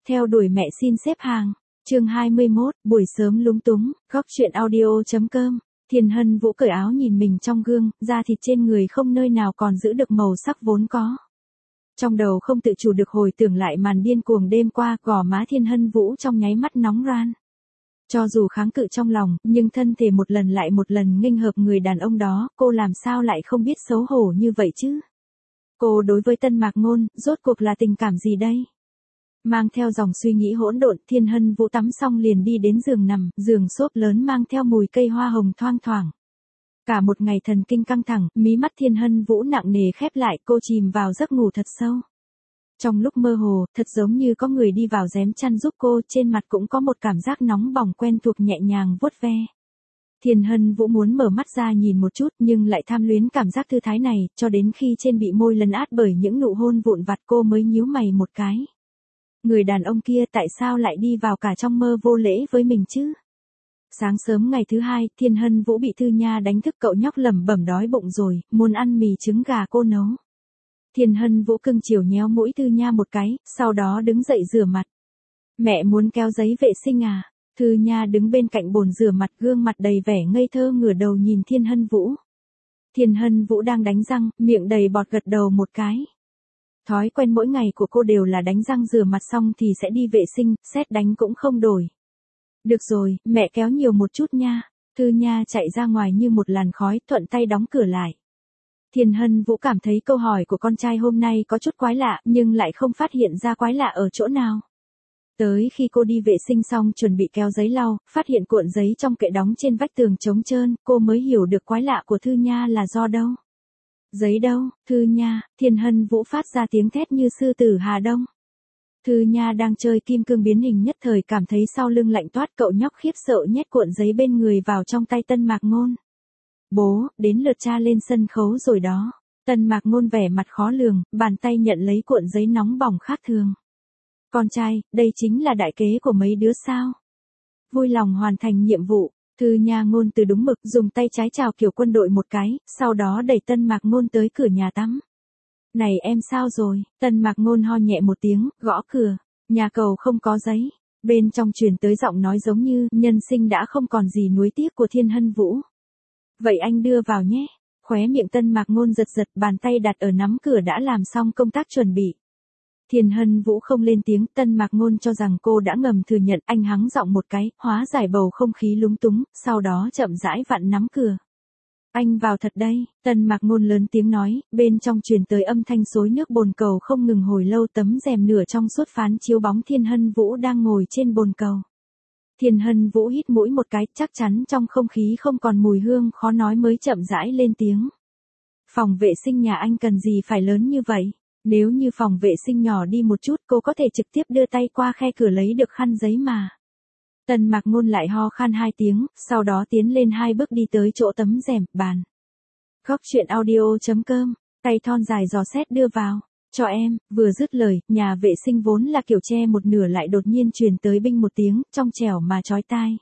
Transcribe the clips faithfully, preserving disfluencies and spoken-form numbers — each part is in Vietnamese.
Theo đuổi mẹ xin xếp hàng. Chương hai mươi mốt, buổi sớm lúng túng, góc truyện audio chấm com. Thiên Hân Vũ cởi áo nhìn mình trong gương, da thịt trên người không nơi nào còn giữ được màu sắc vốn có. Trong đầu không tự chủ được hồi tưởng lại màn điên cuồng đêm qua, gò má Thiên Hân Vũ trong nháy mắt nóng ran. Cho dù kháng cự trong lòng, nhưng thân thể một lần lại một lần nghênh hợp người đàn ông đó, cô làm sao lại không biết xấu hổ như vậy chứ? Cô đối với Tân Mạc Ngôn, rốt cuộc là tình cảm gì đây? Mang theo dòng suy nghĩ hỗn độn, Thiên Hân Vũ tắm xong liền đi đến giường nằm, giường xốp lớn mang theo mùi cây hoa hồng thoang thoảng. Cả một ngày thần kinh căng thẳng, mí mắt Thiên Hân Vũ nặng nề khép lại, cô chìm vào giấc ngủ thật sâu. Trong lúc mơ hồ, thật giống như có người đi vào rém chăn giúp cô, trên mặt cũng có một cảm giác nóng bỏng quen thuộc nhẹ nhàng vuốt ve. Thiên Hân Vũ muốn mở mắt ra nhìn một chút nhưng lại tham luyến cảm giác thư thái này, cho đến khi trên bị môi lấn át bởi những nụ hôn vụn vặt cô mới nhíu mày một cái. Người đàn ông kia tại sao lại đi vào cả trong mơ vô lễ với mình chứ? Sáng sớm ngày thứ hai, Thiên Hân Vũ bị Thư Nha đánh thức, cậu nhóc lẩm bẩm đói bụng rồi, muốn ăn mì trứng gà cô nấu. Thiên Hân Vũ cưng chiều nhéo mũi Thư Nha một cái, sau đó đứng dậy rửa mặt. Mẹ muốn kéo giấy vệ sinh à? Thư Nha đứng bên cạnh bồn rửa mặt, gương mặt đầy vẻ ngây thơ ngửa đầu nhìn Thiên Hân Vũ. Thiên Hân Vũ đang đánh răng, miệng đầy bọt gật đầu một cái. Thói quen mỗi ngày của cô đều là đánh răng rửa mặt xong thì sẽ đi vệ sinh, sét đánh cũng không đổi. Được rồi, mẹ kéo nhiều một chút nha. Thư Nha chạy ra ngoài như một làn khói, thuận tay đóng cửa lại. Thiên Hân Vũ cảm thấy câu hỏi của con trai hôm nay có chút quái lạ, nhưng lại không phát hiện ra quái lạ ở chỗ nào. Tới khi cô đi vệ sinh xong chuẩn bị kéo giấy lau, phát hiện cuộn giấy trong kệ đóng trên vách tường trống trơn, cô mới hiểu được quái lạ của Thư Nha là do đâu. Giấy đâu, Thư Nha? Thiên Hân Vũ phát ra tiếng thét như sư tử Hà Đông. Thư Nha đang chơi kim cương biến hình nhất thời cảm thấy sau lưng lạnh toát, cậu nhóc khiếp sợ nhét cuộn giấy bên người vào trong tay Tân Mạc Ngôn. Bố, đến lượt cha lên sân khấu rồi đó. Tân Mạc Ngôn vẻ mặt khó lường, bàn tay nhận lấy cuộn giấy nóng bỏng khác thường. Con trai, đây chính là đại kế của mấy đứa sao? Vui lòng hoàn thành nhiệm vụ. Thư Nha Ngôn từ đúng mực, dùng tay trái chào kiểu quân đội một cái, sau đó đẩy Tân Mạc Ngôn tới cửa nhà tắm. Này em sao rồi? Tân Mạc Ngôn ho nhẹ một tiếng, gõ cửa. Nhà cầu không có giấy. Bên trong truyền tới giọng nói giống như, nhân sinh đã không còn gì nuối tiếc của Thiên Hân Vũ. Vậy anh đưa vào nhé. Khóe miệng Tân Mạc Ngôn giật giật, bàn tay đặt ở nắm cửa đã làm xong công tác chuẩn bị. Thiên Hân Vũ không lên tiếng, Tân Mạc Ngôn cho rằng cô đã ngầm thừa nhận, anh hắng giọng một cái, hóa giải bầu không khí lúng túng, sau đó chậm rãi vặn nắm cửa. Anh vào thật đây, Tân Mạc Ngôn lớn tiếng nói, bên trong truyền tới âm thanh xối nước bồn cầu không ngừng hồi lâu, tấm rèm nửa trong suốt phán chiếu bóng Thiên Hân Vũ đang ngồi trên bồn cầu. Thiên Hân Vũ hít mũi một cái, chắc chắn trong không khí không còn mùi hương khó nói mới chậm rãi lên tiếng. Phòng vệ sinh nhà anh cần gì phải lớn như vậy? Nếu như phòng vệ sinh nhỏ đi một chút cô có thể trực tiếp đưa tay qua khe cửa lấy được khăn giấy mà. Tân Mạc Ngôn lại ho khan hai tiếng, sau đó tiến lên hai bước đi tới chỗ tấm rèm, bàn. Góc truyện audio chấm com, tay thon dài giò xét đưa vào. Cho em, vừa dứt lời, nhà vệ sinh vốn là kiểu che một nửa lại đột nhiên truyền tới binh một tiếng, trong trẻo mà chói tai.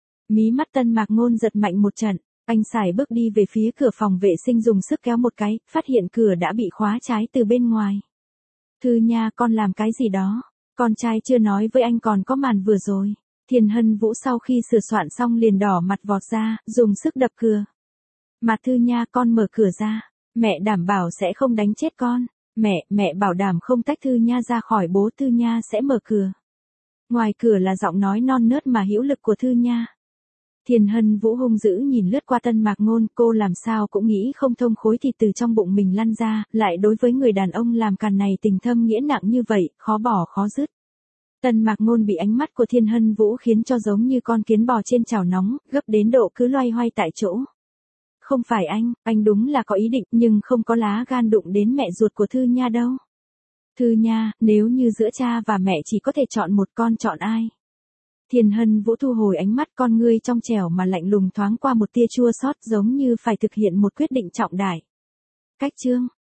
Mí mắt Tân Mạc Ngôn giật mạnh một trận, anh sải bước đi về phía cửa phòng vệ sinh dùng sức kéo một cái, phát hiện cửa đã bị khóa trái từ bên ngoài. Thư Nha, con làm cái gì đó? Con trai chưa nói với anh còn có màn vừa rồi. Thiên Hân Vũ sau khi sửa soạn xong liền đỏ mặt vọt ra, dùng sức đập cửa. Mà Thư Nha, con mở cửa ra. Mẹ đảm bảo sẽ không đánh chết con. Mẹ, mẹ bảo đảm không tách Thư Nha ra khỏi bố, Thư Nha sẽ mở cửa. Ngoài cửa là giọng nói non nớt mà hữu lực của Thư Nha. Thiên Hân Vũ hung dữ nhìn lướt qua Tân Mạc Ngôn, cô làm sao cũng nghĩ không thông khối thịt từ trong bụng mình lăn ra, lại đối với người đàn ông làm càn này tình thâm nghĩa nặng như vậy, khó bỏ khó dứt. Tân Mạc Ngôn bị ánh mắt của Thiên Hân Vũ khiến cho giống như con kiến bò trên chảo nóng, gấp đến độ cứ loay hoay tại chỗ. Không phải anh, anh đúng là có ý định nhưng không có lá gan đụng đến mẹ ruột của Thư Nha đâu. Thư Nha, nếu như giữa cha và mẹ chỉ có thể chọn một, con chọn ai? Thiên Hân Vũ thu hồi ánh mắt, con ngươi trong trẻo mà lạnh lùng thoáng qua một tia chua xót giống như phải thực hiện một quyết định trọng đại. Cách chương,